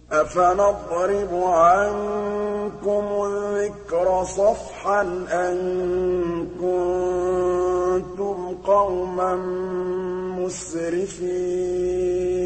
أَفَنَضْرِبُ عَنكُمُ الذِّكْرَ صَفْحًا أَن كُنتُمْ قَوْمًا مُّسْرِفِينَ